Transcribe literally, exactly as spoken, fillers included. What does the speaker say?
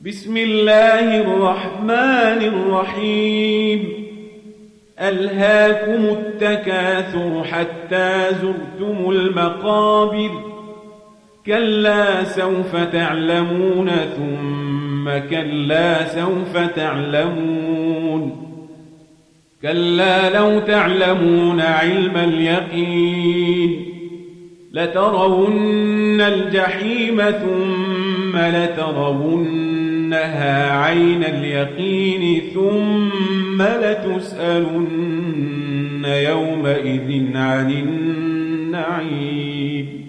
بسم الله الرحمن الرحيم ألهاكم التكاثر حتى زرتم المقابر كلا سوف تعلمون ثم كلا سوف تعلمون كلا لو تعلمون علم اليقين لترون الجحيم ثم لترونها عين اليقين ثم لتسألن يومئذ عن النعيم